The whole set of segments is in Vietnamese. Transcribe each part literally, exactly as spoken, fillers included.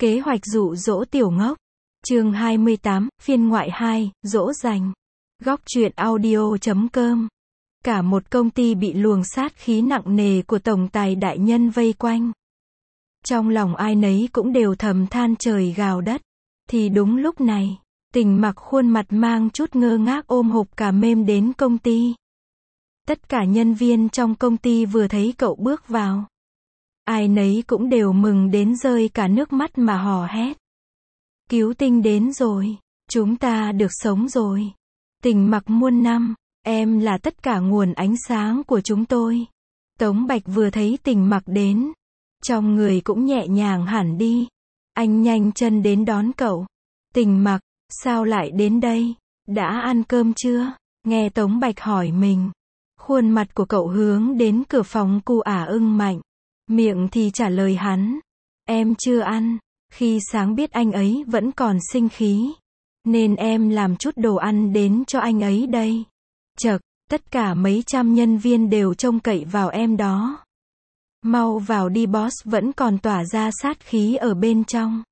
Kế hoạch dụ dỗ tiểu ngốc. Chương hai mươi tám, phiên ngoại hai, dỗ dành. Góc truyện audio chấm com. Cả một công ty bị luồng sát khí nặng nề của tổng tài đại nhân vây quanh. Trong lòng ai nấy cũng đều thầm than trời gào đất. Thì đúng lúc này, Tình Mặc khuôn mặt mang chút ngơ ngác ôm hộp cà mêm đến công ty. Tất cả nhân viên trong công ty vừa thấy cậu bước vào, ai nấy cũng đều mừng đến rơi cả nước mắt mà hò hét. Cứu tinh đến rồi, chúng ta được sống rồi. Tình Mặc muôn năm, em là tất cả nguồn ánh sáng của chúng tôi. Tống Bạch vừa thấy Tình Mặc đến, trong người cũng nhẹ nhàng hẳn đi. Anh nhanh chân đến đón cậu. Tình Mặc, sao lại đến đây? Đã ăn cơm chưa? Nghe Tống Bạch hỏi mình, khuôn mặt của cậu hướng đến cửa phòng cu ả ưng mạnh. Miệng thì trả lời hắn, em chưa ăn. Khi sáng biết anh ấy vẫn còn sinh khí, nên em làm chút đồ ăn đến cho anh ấy đây. Chậc, tất cả mấy trăm nhân viên đều trông cậy vào em đó. Mau vào đi, boss vẫn còn tỏa ra sát khí ở bên trong.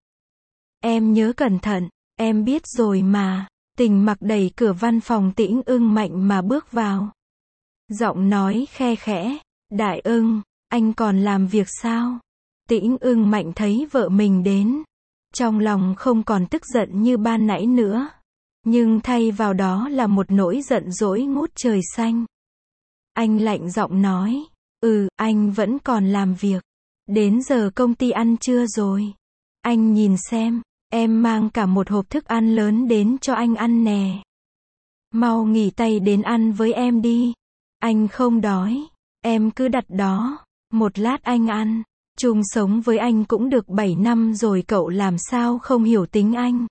Em nhớ cẩn thận, em biết rồi mà. Tình Mặc đẩy cửa văn phòng Tĩnh Ưng Mạnh mà bước vào. Giọng nói khe khẽ, Đại Ưng, anh còn làm việc sao? Tĩnh Ưng Mạnh thấy vợ mình đến, trong lòng không còn tức giận như ban nãy nữa, nhưng thay vào đó là một nỗi giận dỗi ngút trời xanh. Anh lạnh giọng nói, ừ, anh vẫn còn làm việc. Đến giờ công ty ăn trưa rồi. Anh nhìn xem, em mang cả một hộp thức ăn lớn đến cho anh ăn nè. Mau nghỉ tay đến ăn với em đi. Anh không đói, em cứ đặt đó, một lát anh ăn. Chung sống với anh cũng được bảy năm rồi, cậu làm sao không hiểu tính anh.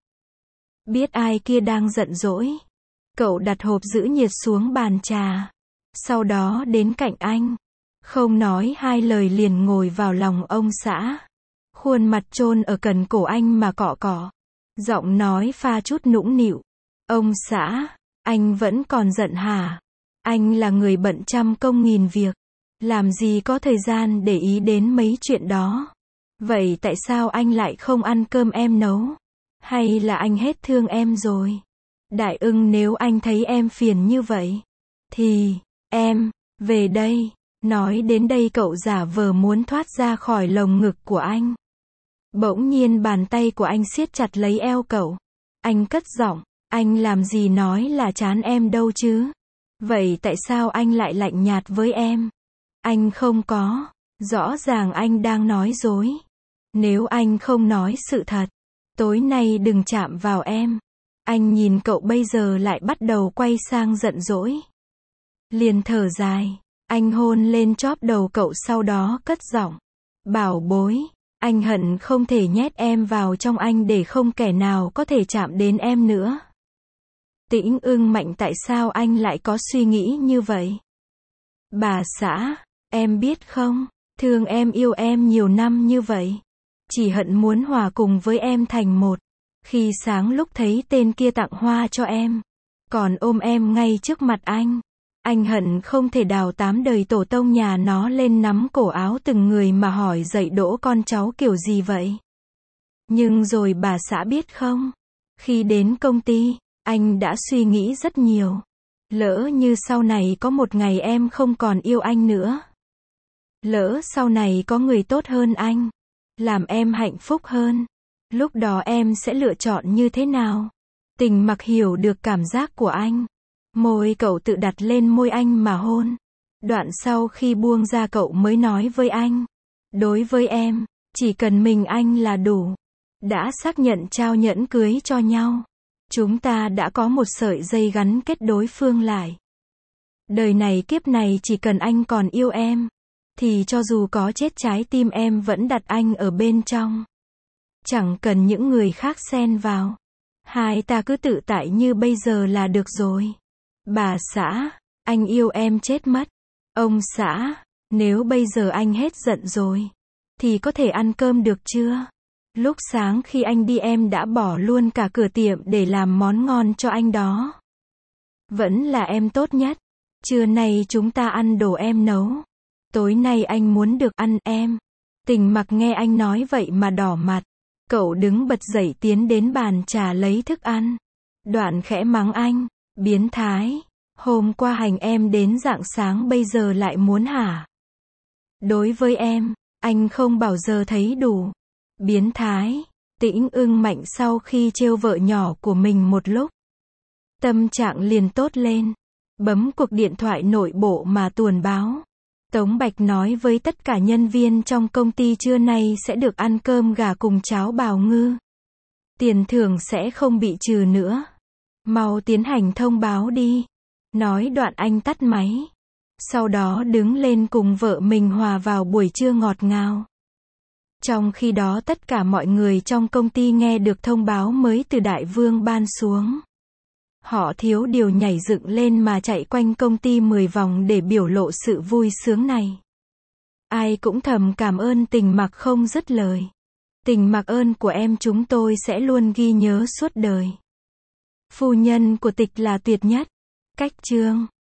Biết ai kia đang giận dỗi, cậu đặt hộp giữ nhiệt xuống bàn trà, sau đó đến cạnh anh, không nói hai lời liền ngồi vào lòng ông xã, khuôn mặt chôn ở cần cổ anh mà cọ cọ, giọng nói pha chút nũng nịu. Ông xã, anh vẫn còn giận hả? Anh là người bận trăm công nghìn việc, làm gì có thời gian để ý đến mấy chuyện đó. Vậy tại sao anh lại không ăn cơm em nấu? Hay là anh hết thương em rồi? Đại Ưng, nếu anh thấy em phiền như vậy, thì, em, về đây. Nói đến đây cậu giả vờ muốn thoát ra khỏi lồng ngực của anh. Bỗng nhiên bàn tay của anh siết chặt lấy eo cậu. Anh cất giọng, anh làm gì nói là chán em đâu chứ? Vậy tại sao anh lại lạnh nhạt với em? Anh không có, rõ ràng anh đang nói dối. Nếu anh không nói sự thật, tối nay đừng chạm vào em. Anh nhìn cậu bây giờ lại bắt đầu quay sang giận dỗi. Liền thở dài, anh hôn lên chóp đầu cậu, sau đó cất giọng, bảo bối, anh hận không thể nhét em vào trong anh để không kẻ nào có thể chạm đến em nữa. Tĩnh Ưng Mạnh, tại sao anh lại có suy nghĩ như vậy? Bà xã, em biết không, thương em yêu em nhiều năm như vậy, chỉ hận muốn hòa cùng với em thành một. Khi sáng lúc thấy tên kia tặng hoa cho em, còn ôm em ngay trước mặt anh, anh hận không thể đào tám đời tổ tông nhà nó lên nắm cổ áo từng người mà hỏi dạy dỗ con cháu kiểu gì vậy. Nhưng rồi bà xã biết không, khi đến công ty, anh đã suy nghĩ rất nhiều. Lỡ như sau này có một ngày em không còn yêu anh nữa, lỡ sau này có người tốt hơn anh, làm em hạnh phúc hơn, lúc đó em sẽ lựa chọn như thế nào? Tình Mặc hiểu được cảm giác của anh. Môi cậu tự đặt lên môi anh mà hôn. Đoạn sau khi buông ra cậu mới nói với anh, đối với em, chỉ cần mình anh là đủ. Đã xác nhận trao nhẫn cưới cho nhau, chúng ta đã có một sợi dây gắn kết đối phương lại. Đời này kiếp này chỉ cần anh còn yêu em, thì cho dù có chết trái tim em vẫn đặt anh ở bên trong. Chẳng cần những người khác xen vào. Hai ta cứ tự tại như bây giờ là được rồi. Bà xã, anh yêu em chết mất. Ông xã, nếu bây giờ anh hết giận rồi, thì có thể ăn cơm được chưa? Lúc sáng khi anh đi em đã bỏ luôn cả cửa tiệm để làm món ngon cho anh đó. Vẫn là em tốt nhất. Trưa nay chúng ta ăn đồ em nấu. Tối nay anh muốn được ăn em. Tình Mặc nghe anh nói vậy mà đỏ mặt. Cậu đứng bật dậy tiến đến bàn trà lấy thức ăn. Đoạn khẽ mắng anh, biến thái, hôm qua hành em đến rạng sáng bây giờ lại muốn hả? Đối với em, anh không bao giờ thấy đủ. Biến thái, Tĩnh ưng mạnh sau khi trêu vợ nhỏ của mình một lúc. Tâm trạng liền tốt lên. Bấm cuộc điện thoại nội bộ mà tuồn báo. Tống Bạch nói với tất cả nhân viên trong công ty trưa nay sẽ được ăn cơm gà cùng cháo bào ngư. Tiền thưởng sẽ không bị trừ nữa. Mau tiến hành thông báo đi. Nói đoạn anh tắt máy. Sau đó đứng lên cùng vợ mình hòa vào buổi trưa ngọt ngào. Trong khi đó tất cả mọi người trong công ty nghe được thông báo mới từ đại vương ban xuống. Họ thiếu điều nhảy dựng lên mà chạy quanh công ty mười vòng để biểu lộ sự vui sướng này. Ai cũng thầm cảm ơn Tình Mặc không dứt lời. Tình Mặc ơn của em chúng tôi sẽ luôn ghi nhớ suốt đời. Phu nhân của Tịch là tuyệt nhất. Cách chương